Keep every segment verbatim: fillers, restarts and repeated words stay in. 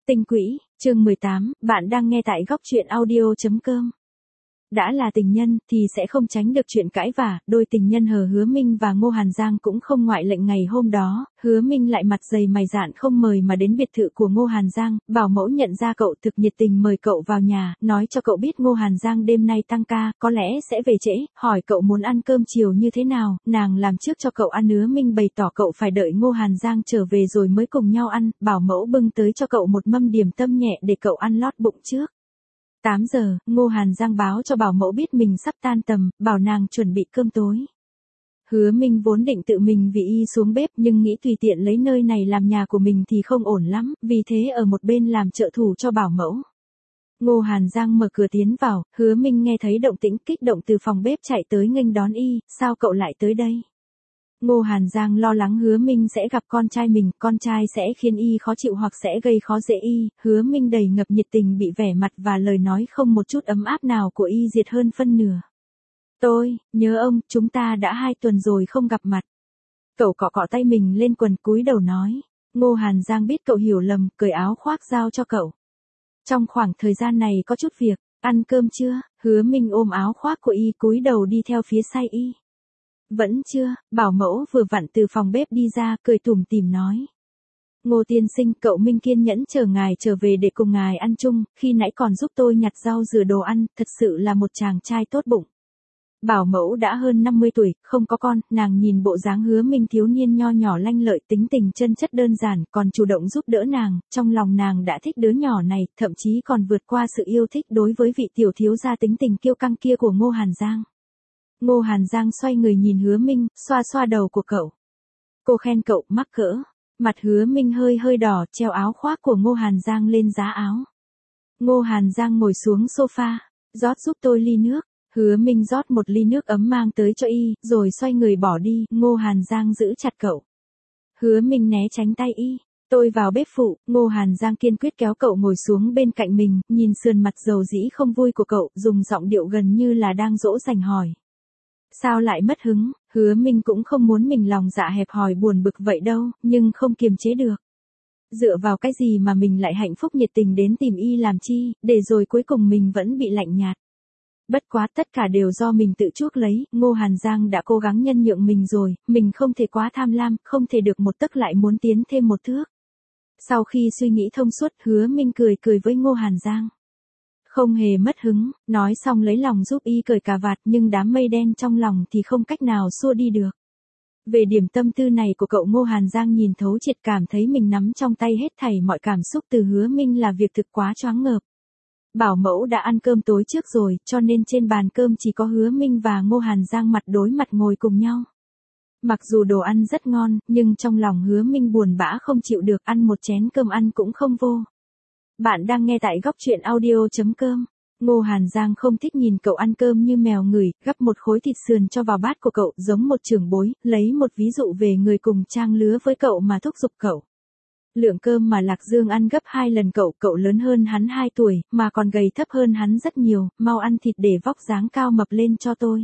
Tinh quỹ, chương mười tám, bạn đang nghe tại góc truyện audio chấm com. Đã là tình nhân thì sẽ không tránh được chuyện cãi vả, đôi tình nhân Hờ Hứa Minh và Ngô Hàn Giang cũng không ngoại lệ. Ngày hôm đó, Hứa Minh lại mặt dày mày dạn không mời mà đến biệt thự của Ngô Hàn Giang, bảo mẫu nhận ra cậu thực nhiệt tình mời cậu vào nhà, nói cho cậu biết Ngô Hàn Giang đêm nay tăng ca, có lẽ sẽ về trễ, hỏi cậu muốn ăn cơm chiều như thế nào, nàng làm trước cho cậu ăn. Hứa Minh bày tỏ cậu phải đợi Ngô Hàn Giang trở về rồi mới cùng nhau ăn, bảo mẫu bưng tới cho cậu một mâm điểm tâm nhẹ để cậu ăn lót bụng trước. tám giờ, Ngô Hàn Giang báo cho bảo mẫu biết mình sắp tan tầm, bảo nàng chuẩn bị cơm tối. Hứa Minh vốn định tự mình vì y xuống bếp nhưng nghĩ tùy tiện lấy nơi này làm nhà của mình thì không ổn lắm, vì thế ở một bên làm trợ thủ cho bảo mẫu. Ngô Hàn Giang mở cửa tiến vào, Hứa Minh nghe thấy động tĩnh kích động từ phòng bếp chạy tới nghênh đón y, sao cậu lại tới đây? Ngô Hàn Giang lo lắng Hứa Minh sẽ gặp con trai mình, con trai sẽ khiến y khó chịu hoặc sẽ gây khó dễ y. Hứa Minh đầy ngập nhiệt tình bị vẻ mặt và lời nói không một chút ấm áp nào của y diệt hơn phân nửa. Tôi, nhớ ông, chúng ta đã hai tuần rồi không gặp mặt. Cậu cọ cọ tay mình lên quần cúi đầu nói. Ngô Hàn Giang biết cậu hiểu lầm, cởi áo khoác giao cho cậu. Trong khoảng thời gian này có chút việc, ăn cơm chưa? Hứa Minh ôm áo khoác của y cúi đầu đi theo phía sau y. Vẫn chưa, bảo mẫu vừa vặn từ phòng bếp đi ra, cười tủm tỉm nói. Ngô tiên sinh, cậu Minh kiên nhẫn chờ ngài trở về để cùng ngài ăn chung, khi nãy còn giúp tôi nhặt rau rửa đồ ăn, thật sự là một chàng trai tốt bụng. Bảo mẫu đã hơn năm mươi tuổi, không có con, nàng nhìn bộ dáng Hứa Minh thiếu niên nho nhỏ lanh lợi, tính tình chân chất đơn giản, còn chủ động giúp đỡ nàng, trong lòng nàng đã thích đứa nhỏ này, thậm chí còn vượt qua sự yêu thích đối với vị tiểu thiếu gia tính tình kiêu căng kia của Ngô Hàn Giang. Ngô Hàn Giang xoay người nhìn Hứa Minh, xoa xoa đầu của cậu. Cô khen cậu mắc cỡ. Mặt Hứa Minh hơi hơi đỏ, treo áo khoác của Ngô Hàn Giang lên giá áo. Ngô Hàn Giang ngồi xuống sofa, rót giúp tôi ly nước. Hứa Minh rót một ly nước ấm mang tới cho y, rồi xoay người bỏ đi. Ngô Hàn Giang giữ chặt cậu. Hứa Minh né tránh tay y. Tôi vào bếp phụ. Ngô Hàn Giang kiên quyết kéo cậu ngồi xuống bên cạnh mình, nhìn sườn mặt dầu dĩ không vui của cậu, dùng giọng điệu gần như là đang dỗ dành hỏi. Sao lại mất hứng? Hứa Minh cũng không muốn mình lòng dạ hẹp hòi buồn bực vậy đâu, nhưng không kiềm chế được. Dựa vào cái gì mà mình lại hạnh phúc nhiệt tình đến tìm y làm chi, để rồi cuối cùng mình vẫn bị lạnh nhạt. Bất quá tất cả đều do mình tự chuốc lấy, Ngô Hàn Giang đã cố gắng nhân nhượng mình rồi, mình không thể quá tham lam, không thể được một tấc lại muốn tiến thêm một thước. Sau khi suy nghĩ thông suốt, Hứa Minh cười cười với Ngô Hàn Giang. Không hề mất hứng, nói xong lấy lòng giúp y cởi cà vạt nhưng đám mây đen trong lòng thì không cách nào xua đi được. Về điểm tâm tư này của cậu, Ngô Hàn Giang nhìn thấu triệt, cảm thấy mình nắm trong tay hết thảy mọi cảm xúc từ Hứa Minh là việc thực quá choáng ngợp. Bảo mẫu đã ăn cơm tối trước rồi, cho nên trên bàn cơm chỉ có Hứa Minh và Ngô Hàn Giang mặt đối mặt ngồi cùng nhau. Mặc dù đồ ăn rất ngon, nhưng trong lòng Hứa Minh buồn bã không chịu được, ăn một chén cơm ăn cũng không vô. Bạn đang nghe tại góc truyện audio chấm com. Ngô Hàn Giang không thích nhìn cậu ăn cơm như mèo ngửi, gắp một khối thịt sườn cho vào bát của cậu, giống một trưởng bối, lấy một ví dụ về người cùng trang lứa với cậu mà thúc giục cậu. Lượng cơm mà Lạc Dương ăn gấp hai lần cậu, cậu lớn hơn hắn hai tuổi, mà còn gầy thấp hơn hắn rất nhiều, mau ăn thịt để vóc dáng cao mập lên cho tôi.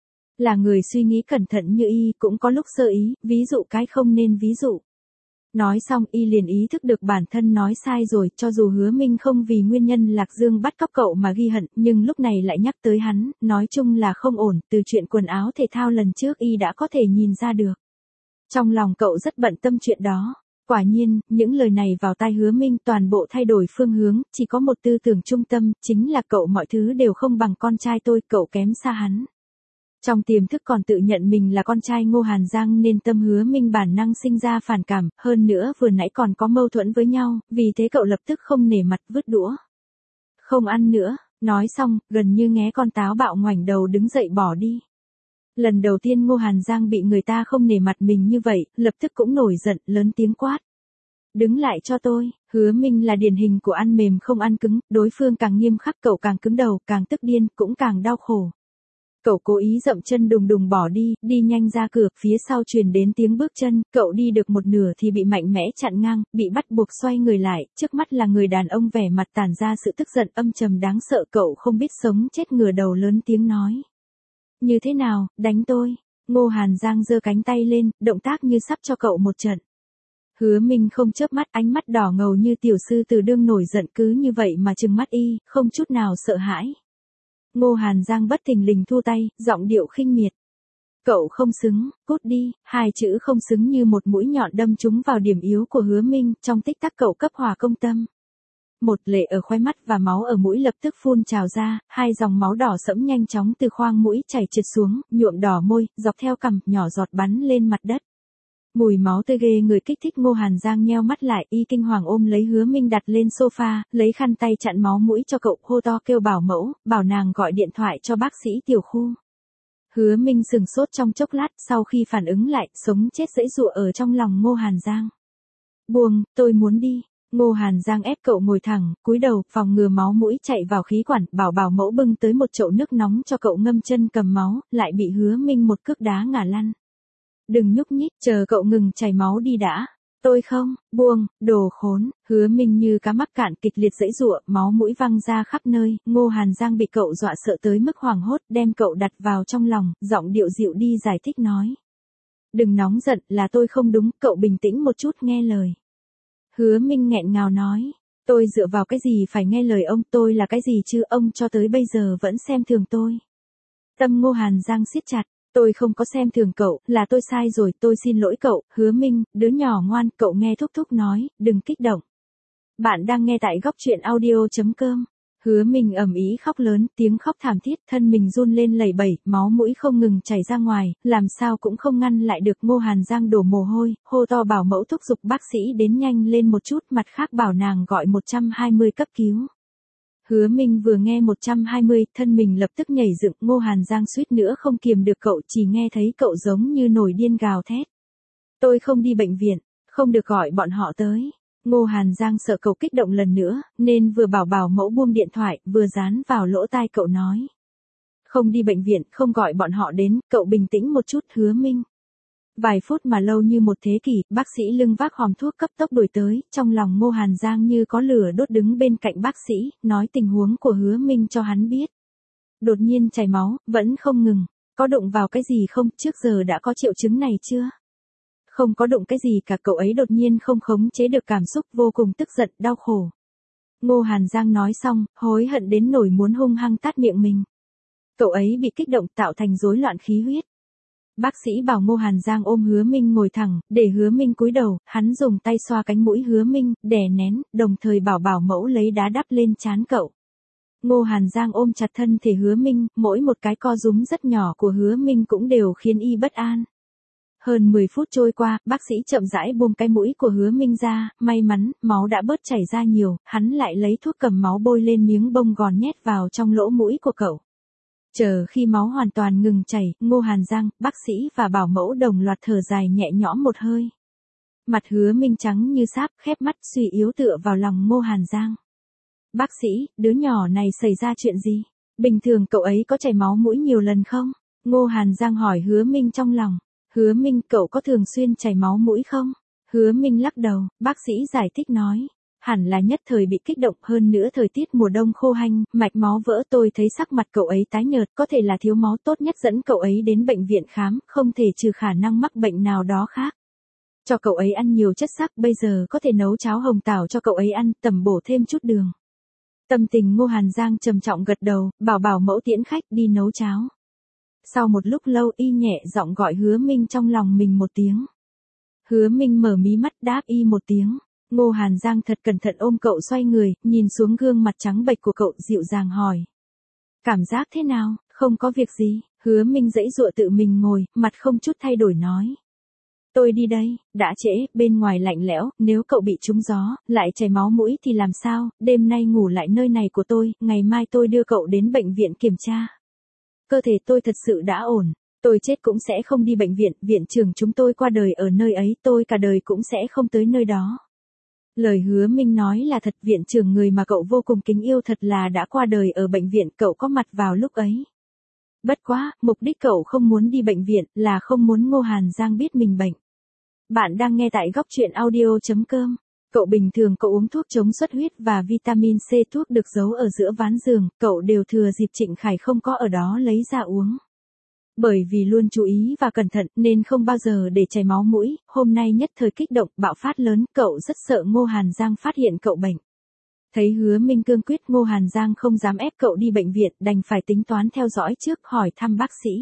Là người suy nghĩ cẩn thận như y, cũng có lúc sơ ý, ví dụ cái không nên ví dụ. Nói xong y liền ý thức được bản thân nói sai rồi, cho dù Hứa Minh không vì nguyên nhân Lạc Dương bắt cóc cậu mà ghi hận, nhưng lúc này lại nhắc tới hắn, nói chung là không ổn, từ chuyện quần áo thể thao lần trước y đã có thể nhìn ra được. Trong lòng cậu rất bận tâm chuyện đó. Quả nhiên, những lời này vào tai Hứa Minh toàn bộ thay đổi phương hướng, chỉ có một tư tưởng trung tâm, chính là cậu mọi thứ đều không bằng con trai tôi, cậu kém xa hắn. Trong tiềm thức còn tự nhận mình là con trai Ngô Hàn Giang nên tâm Hứa Minh bản năng sinh ra phản cảm, hơn nữa vừa nãy còn có mâu thuẫn với nhau, vì thế cậu lập tức không nể mặt vứt đũa. Không ăn nữa, nói xong, gần như nghé con táo bạo ngoảnh đầu đứng dậy bỏ đi. Lần đầu tiên Ngô Hàn Giang bị người ta không nể mặt mình như vậy, lập tức cũng nổi giận, lớn tiếng quát. Đứng lại cho tôi. Hứa Minh là điển hình của ăn mềm không ăn cứng, đối phương càng nghiêm khắc cậu càng cứng đầu, càng tức điên, cũng càng đau khổ. Cậu cố ý dậm chân đùng đùng bỏ đi, đi nhanh ra cửa, phía sau truyền đến tiếng bước chân, cậu đi được một nửa thì bị mạnh mẽ chặn ngang, bị bắt buộc xoay người lại, trước mắt là người đàn ông vẻ mặt tản ra sự tức giận âm trầm đáng sợ, cậu không biết sống chết ngửa đầu lớn tiếng nói. Như thế nào, đánh tôi? Ngô Hàn Giang giơ cánh tay lên, động tác như sắp cho cậu một trận. Hứa Minh không chớp mắt, ánh mắt đỏ ngầu như tiểu sư tử đương nổi giận, cứ như vậy mà trừng mắt y, không chút nào sợ hãi. Ngô Hàn Giang bất thình lình thu tay, giọng điệu khinh miệt. Cậu không xứng, cút đi, hai chữ không xứng như một mũi nhọn đâm trúng vào điểm yếu của Hứa Minh, trong tích tắc cậu cấp hỏa công tâm. Một lệ ở khóe mắt và máu ở mũi lập tức phun trào ra, hai dòng máu đỏ sẫm nhanh chóng từ khoang mũi chảy trượt xuống, nhuộm đỏ môi, dọc theo cằm, nhỏ giọt bắn lên mặt đất. Mùi máu tươi ghê người kích thích Ngô Hàn Giang nheo mắt lại, y kinh hoàng ôm lấy Hứa Minh đặt lên sofa, lấy khăn tay chặn máu mũi cho cậu, hô to kêu bảo mẫu, bảo nàng gọi điện thoại cho bác sĩ tiểu khu. Hứa Minh sừng sốt trong chốc lát, sau khi phản ứng lại, sống chết giãy giụa ở trong lòng Ngô Hàn Giang. Buông, tôi muốn đi. Ngô Hàn Giang ép cậu ngồi thẳng, cúi đầu, phòng ngừa máu mũi chạy vào khí quản, bảo bảo mẫu bưng tới một chậu nước nóng cho cậu ngâm chân cầm máu, lại bị Hứa Minh một cước đá ngã lăn. Đừng nhúc nhích, chờ cậu ngừng chảy máu đi đã. Tôi không, buông, đồ khốn. Hứa Minh như cá mắc cạn kịch liệt giãy giụa, máu mũi văng ra khắp nơi, Ngô Hàn Giang bị cậu dọa sợ tới mức hoảng hốt, đem cậu đặt vào trong lòng, giọng điệu dịu đi giải thích nói. Đừng nóng giận, là tôi không đúng, cậu bình tĩnh một chút nghe lời. Hứa Minh nghẹn ngào nói, tôi dựa vào cái gì phải nghe lời ông, tôi là cái gì chứ, ông cho tới bây giờ vẫn xem thường tôi. Tâm Ngô Hàn Giang siết chặt. Tôi không có xem thường cậu, là tôi sai rồi, tôi xin lỗi cậu. Hứa Minh, đứa nhỏ ngoan, cậu nghe thúc thúc nói, đừng kích động. Bạn đang nghe tại góc truyện audio chấm com. Hứa Minh ầm ĩ khóc lớn, tiếng khóc thảm thiết, thân mình run lên lẩy bẩy, máu mũi không ngừng chảy ra ngoài, làm sao cũng không ngăn lại được. Ngô Hàn Giang đổ mồ hôi, hô to bảo mẫu thúc giục bác sĩ đến nhanh lên một chút, mặt khác bảo nàng gọi một trăm hai mươi cấp cứu. Hứa Minh vừa nghe một trăm hai mươi, thân mình lập tức nhảy dựng, Ngô Hàn Giang suýt nữa không kiềm được cậu, chỉ nghe thấy cậu giống như nổi điên gào thét. Tôi không đi bệnh viện, không được gọi bọn họ tới. Ngô Hàn Giang sợ cậu kích động lần nữa, nên vừa bảo bảo mẫu buông điện thoại, vừa dán vào lỗ tai cậu nói. Không đi bệnh viện, không gọi bọn họ đến, cậu bình tĩnh một chút. Hứa Minh. Vài phút mà lâu như một thế kỷ, bác sĩ lưng vác hòm thuốc cấp tốc đuổi tới, trong lòng Ngô Hàn Giang như có lửa đốt đứng bên cạnh bác sĩ, nói tình huống của Hứa Minh cho hắn biết. Đột nhiên chảy máu, vẫn không ngừng, có đụng vào cái gì không, trước giờ đã có triệu chứng này chưa? Không có đụng cái gì cả, cậu ấy đột nhiên không khống chế được cảm xúc, vô cùng tức giận, đau khổ. Ngô Hàn Giang nói xong, hối hận đến nỗi muốn hung hăng tát miệng mình. Cậu ấy bị kích động tạo thành rối loạn khí huyết. Bác sĩ bảo Ngô Hàn Giang ôm Hứa Minh ngồi thẳng, để Hứa Minh cúi đầu, hắn dùng tay xoa cánh mũi Hứa Minh, đè nén, đồng thời bảo bảo mẫu lấy đá đắp lên trán cậu. Ngô Hàn Giang ôm chặt thân thể Hứa Minh, mỗi một cái co rúm rất nhỏ của Hứa Minh cũng đều khiến y bất an. Hơn mười phút trôi qua, bác sĩ chậm rãi buông cái mũi của Hứa Minh ra, may mắn, máu đã bớt chảy ra nhiều, hắn lại lấy thuốc cầm máu bôi lên miếng bông gòn nhét vào trong lỗ mũi của cậu. Chờ khi máu hoàn toàn ngừng chảy, Ngô Hàn Giang, bác sĩ và bảo mẫu đồng loạt thở dài nhẹ nhõm một hơi. Mặt Hứa Minh trắng như sáp, khép mắt suy yếu tựa vào lòng Ngô Hàn Giang. Bác sĩ, đứa nhỏ này xảy ra chuyện gì? Bình thường cậu ấy có chảy máu mũi nhiều lần không? Ngô Hàn Giang hỏi Hứa Minh trong lòng. Hứa Minh, cậu có thường xuyên chảy máu mũi không? Hứa Minh lắc đầu, bác sĩ giải thích nói. Hẳn là nhất thời bị kích động, hơn nữa thời tiết mùa đông khô hanh, mạch máu vỡ, tôi thấy sắc mặt cậu ấy tái nhợt, có thể là thiếu máu, tốt nhất dẫn cậu ấy đến bệnh viện khám, không thể trừ khả năng mắc bệnh nào đó khác. Cho cậu ấy ăn nhiều chất xắc, bây giờ có thể nấu cháo hồng tảo cho cậu ấy ăn, tầm bổ thêm chút đường. Tâm tình Ngô Hàn Giang trầm trọng gật đầu, bảo bảo mẫu tiễn khách đi nấu cháo. Sau một lúc lâu y nhẹ giọng gọi Hứa Minh trong lòng mình một tiếng. Hứa Minh mở mí mắt đáp y một tiếng. Ngô Hàn Giang thật cẩn thận ôm cậu xoay người, nhìn xuống gương mặt trắng bệch của cậu dịu dàng hỏi. Cảm giác thế nào, không có việc gì, Hứa Minh giãy giụa tự mình ngồi, mặt không chút thay đổi nói. Tôi đi đây, đã trễ, bên ngoài lạnh lẽo, nếu cậu bị trúng gió, lại chảy máu mũi thì làm sao, đêm nay ngủ lại nơi này của tôi, ngày mai tôi đưa cậu đến bệnh viện kiểm tra. Cơ thể tôi thật sự đã ổn, tôi chết cũng sẽ không đi bệnh viện, viện trưởng chúng tôi qua đời ở nơi ấy, tôi cả đời cũng sẽ không tới nơi đó. Lời Hứa Minh nói là thật, viện trưởng người mà cậu vô cùng kính yêu thật là đã qua đời ở bệnh viện, cậu có mặt vào lúc ấy. Bất quá, mục đích cậu không muốn đi bệnh viện là không muốn Ngô Hàn Giang biết mình bệnh. Bạn đang nghe tại góc truyện audio chấm com. Cậu bình thường cậu uống thuốc chống xuất huyết và vitamin C, thuốc được giấu ở giữa ván giường, cậu đều thừa dịp Trịnh Khải không có ở đó lấy ra uống. Bởi vì luôn chú ý và cẩn thận nên không bao giờ để chảy máu mũi, hôm nay nhất thời kích động, bạo phát lớn, cậu rất sợ Ngô Hàn Giang phát hiện cậu bệnh. Thấy Hứa Minh cương quyết, Ngô Hàn Giang không dám ép cậu đi bệnh viện, đành phải tính toán theo dõi trước, hỏi thăm bác sĩ.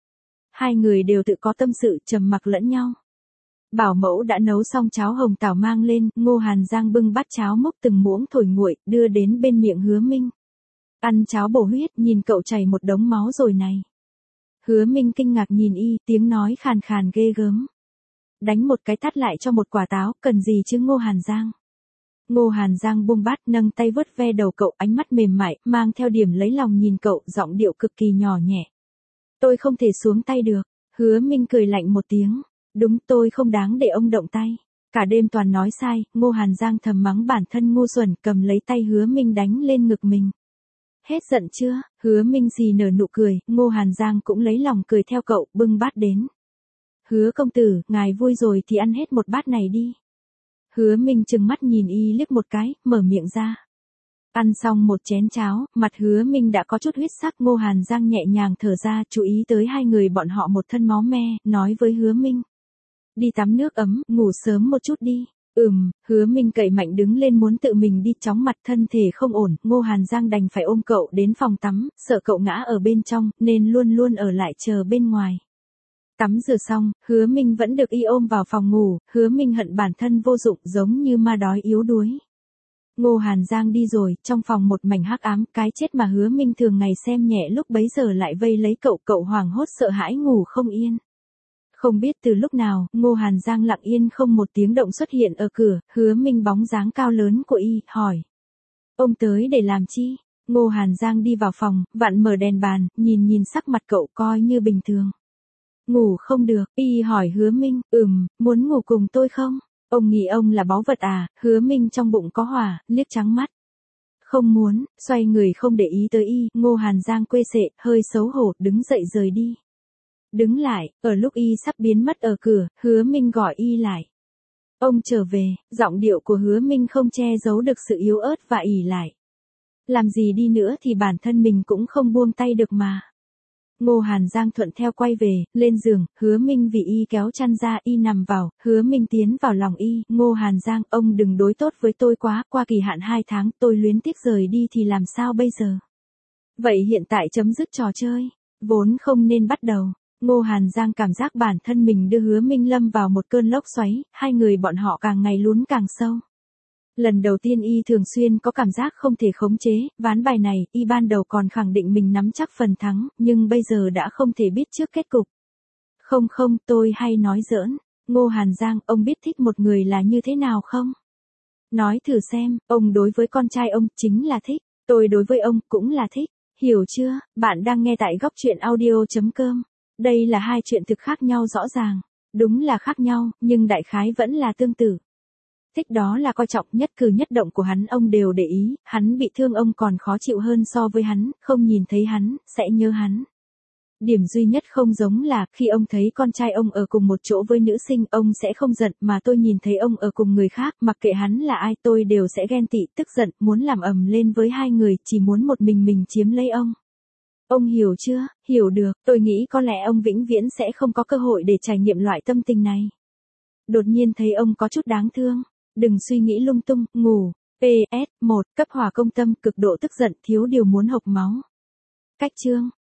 Hai người đều tự có tâm sự, trầm mặc lẫn nhau. Bảo mẫu đã nấu xong cháo hồng tảo mang lên, Ngô Hàn Giang bưng bát cháo múc từng muỗng thổi nguội, đưa đến bên miệng Hứa Minh. Ăn cháo bổ huyết, nhìn cậu chảy một đống máu rồi này. Hứa Minh kinh ngạc nhìn y, tiếng nói khàn khàn ghê gớm. Đánh một cái tát lại cho một quả táo, cần gì chứ Ngô Hàn Giang. Ngô Hàn Giang buông bát, nâng tay vuốt ve đầu cậu, ánh mắt mềm mại, mang theo điểm lấy lòng nhìn cậu, giọng điệu cực kỳ nhỏ nhẹ. Tôi không thể xuống tay được. Hứa Minh cười lạnh một tiếng. Đúng, tôi không đáng để ông động tay. Cả đêm toàn nói sai, Ngô Hàn Giang thầm mắng bản thân ngu xuẩn, cầm lấy tay Hứa Minh đánh lên ngực mình. Hết giận chưa? Hứa Minh xì nở nụ cười, Ngô Hàn Giang cũng lấy lòng cười theo cậu, bưng bát đến. Hứa công tử, ngài vui rồi thì ăn hết một bát này đi. Hứa Minh trừng mắt nhìn y liếc một cái, mở miệng ra. Ăn xong một chén cháo, mặt Hứa Minh đã có chút huyết sắc, Ngô Hàn Giang nhẹ nhàng thở ra, chú ý tới hai người bọn họ một thân máu me, nói với Hứa Minh. Đi tắm nước ấm, ngủ sớm một chút đi. Ừm, Hứa Minh cậy mạnh đứng lên muốn tự mình đi, chóng mặt thân thể không ổn, Ngô Hàn Giang đành phải ôm cậu đến phòng tắm, sợ cậu ngã ở bên trong, nên luôn luôn ở lại chờ bên ngoài. Tắm rửa xong, Hứa Minh vẫn được y ôm vào phòng ngủ, Hứa Minh hận bản thân vô dụng, giống như ma đói yếu đuối. Ngô Hàn Giang đi rồi, trong phòng một mảnh hắc ám, cái chết mà Hứa Minh thường ngày xem nhẹ lúc bấy giờ lại vây lấy cậu, cậu hoảng hốt sợ hãi ngủ không yên. Không biết từ lúc nào, Ngô Hàn Giang lặng yên không một tiếng động xuất hiện ở cửa, Hứa Minh bóng dáng cao lớn của y, hỏi. Ông tới để làm chi? Ngô Hàn Giang đi vào phòng, vặn mở đèn bàn, nhìn nhìn sắc mặt cậu coi như bình thường. Ngủ không được, y hỏi Hứa Minh, ừm, muốn ngủ cùng tôi không? Ông nghĩ ông là báu vật à? Hứa Minh trong bụng có hỏa, liếc trắng mắt. Không muốn, xoay người không để ý tới y, Ngô Hàn Giang quê sệ, hơi xấu hổ, đứng dậy rời đi. Đứng lại, ở lúc y sắp biến mất ở cửa, Hứa Minh gọi y lại. Ông trở về, giọng điệu của Hứa Minh không che giấu được sự yếu ớt và ỉ lại. Làm gì đi nữa thì bản thân mình cũng không buông tay được mà. Ngô Hàn Giang thuận theo quay về, lên giường, Hứa Minh vì y kéo chăn ra, y nằm vào, Hứa Minh tiến vào lòng y, Ngô Hàn Giang, ông đừng đối tốt với tôi quá, qua kỳ hạn hai tháng, tôi luyến tiếc rời đi thì làm sao bây giờ? Vậy hiện tại chấm dứt trò chơi, vốn không nên bắt đầu. Ngô Hàn Giang cảm giác bản thân mình đưa Hứa Minh lâm vào một cơn lốc xoáy, hai người bọn họ càng ngày lún càng sâu. Lần đầu tiên y thường xuyên có cảm giác không thể khống chế, ván bài này, y ban đầu còn khẳng định mình nắm chắc phần thắng, nhưng bây giờ đã không thể biết trước kết cục. Không không, tôi hay nói giỡn. Ngô Hàn Giang, ông biết thích một người là như thế nào không? Nói thử xem, ông đối với con trai ông chính là thích, tôi đối với ông cũng là thích. Hiểu chưa? Bạn đang nghe tại góc truyện audio chấm com. Đây là hai chuyện thực khác nhau rõ ràng. Đúng là khác nhau, nhưng đại khái vẫn là tương tự. Thích đó là coi trọng, nhất cử nhất động của hắn ông đều để ý, hắn bị thương ông còn khó chịu hơn so với hắn, không nhìn thấy hắn, sẽ nhớ hắn. Điểm duy nhất không giống là, khi ông thấy con trai ông ở cùng một chỗ với nữ sinh, ông sẽ không giận, mà tôi nhìn thấy ông ở cùng người khác, mặc kệ hắn là ai tôi đều sẽ ghen tị, tức giận, muốn làm ầm lên với hai người, chỉ muốn một mình mình chiếm lấy ông. Ông hiểu chưa? Hiểu được, tôi nghĩ có lẽ ông vĩnh viễn sẽ không có cơ hội để trải nghiệm loại tâm tình này. Đột nhiên thấy ông có chút đáng thương. Đừng suy nghĩ lung tung, ngủ. pê ét một, cấp hỏa công tâm, cực độ tức giận, thiếu điều muốn hộc máu. Cách chương